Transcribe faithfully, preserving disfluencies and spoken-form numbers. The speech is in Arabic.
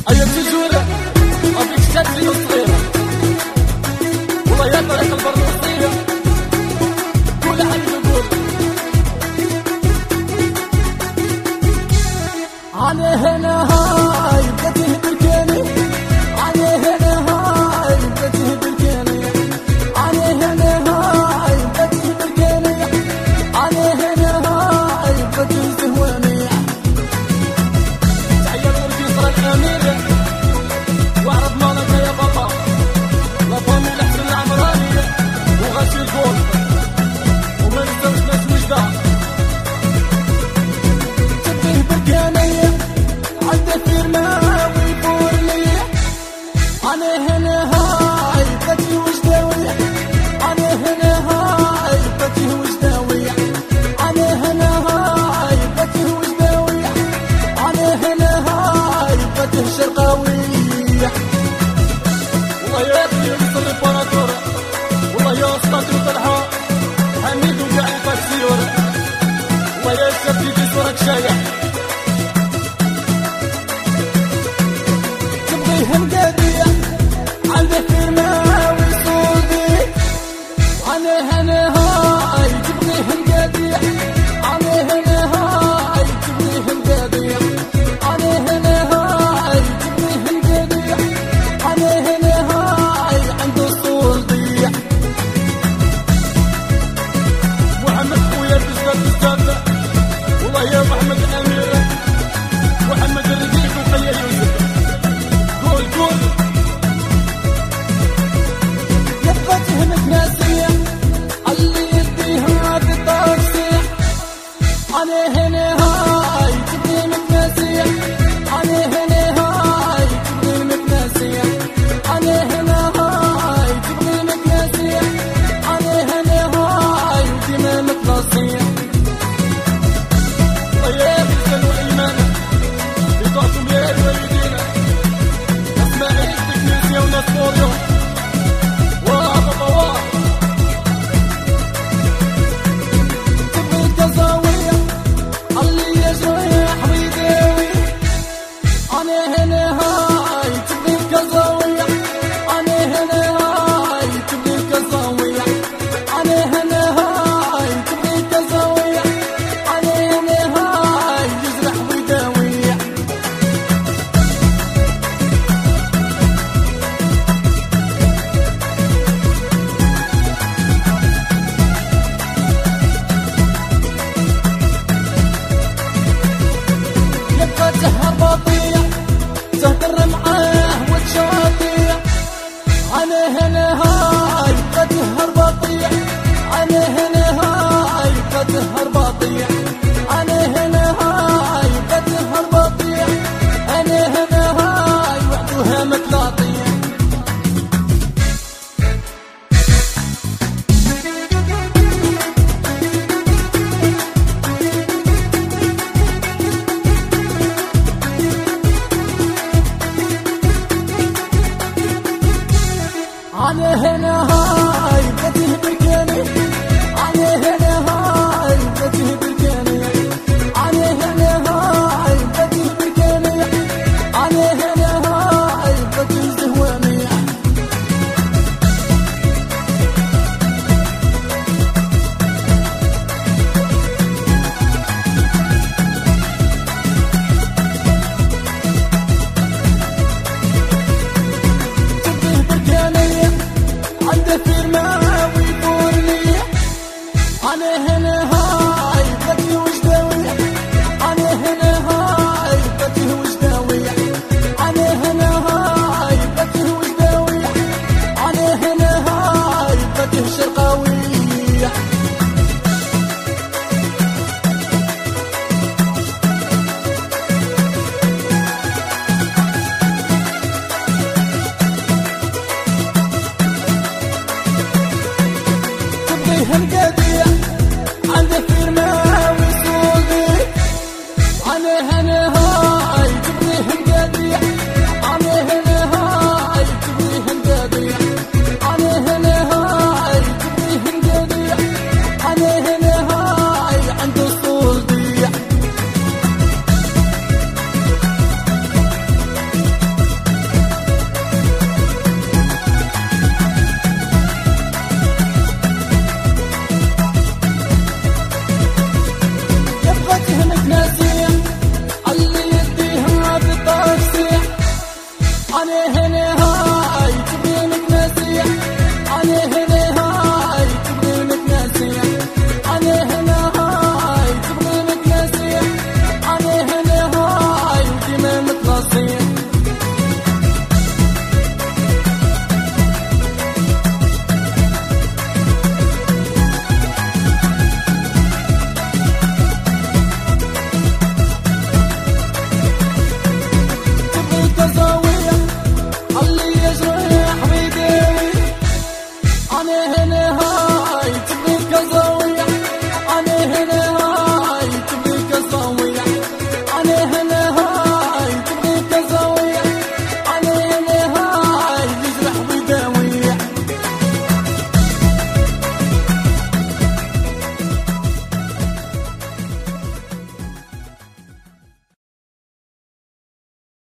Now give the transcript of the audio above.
أيا تجولة أبيك شكلي صغيرة والله يا طريق البرنوسية كل حد يقول عليه هنا هاي بديه بالكيني عليه هنا هاي بديه بالكيني عليه هنا هاي بديه بالكيني عليه هنا هاي بديه زهواني تحية للمركز الأميرة وعرب مالك يا بابا لا فامي لحسن العمراني وغاشي الجول وما نستوش ناس وجدة تبيه بالكيني عندك الماوي فورلي أنا هنا هاي بدي وجداوي أنا هنا هاي بدي وجداوي أنا هنا هاي بدي وجداوي أنا هنا هاي بدي شرقاوي والله يا ابني وصل الباراتور والله يا أسطى طلعها حميد وكاع الفاكسيور والله يا شفتي في صورك شايع هنقدية عندك الماوي صوتي أنا هنا هاي تبغي هنقدية أنا هنا هاي تبغي هنقدية أنا هنا هاي تبغي هنقدية أنا هنا هاي عند الصوتي محمد خويا بزاف بزاف والله يا محمد الأميرة محمد الرقيق وخليل يوسف يبقى تهمك ناسية اللي يديها بالطاكسية أنا هنا هاي تبني مكناسية أنا هنا هاي تبني مكناسية أنا هنا هاي تبني مكناسية أنا هنا هاي وديما مكناسية طيب الزن وإيمانة بطاعتم يا الوالدين اسماعيل تكنيسيا وناسوريو هرباطية تهدر معاه وتشاطية أنا هنا هاي قد هرباطية أنا هنا هاي قد هرباطية أنا هنا هاي قد هرباطية أنا هنا هاي وعدوها متلاطية أنا هنا هاي بديه بالكيني أنا هنا هاي بديه بالكيني أنا هنا هاي بديه بالكيني أنا هنا هاي بديه زهواني تبيه بالكيني عندك الماوي فورلي أنا هنا هاي بدي وجداوي أنا هنا هاي بدي وجداوي أنا هنا هاي بدي وجداوي أنا هنا هاي بدي شرقاوي هنقدية عندك الماوي صوتي أنا هنا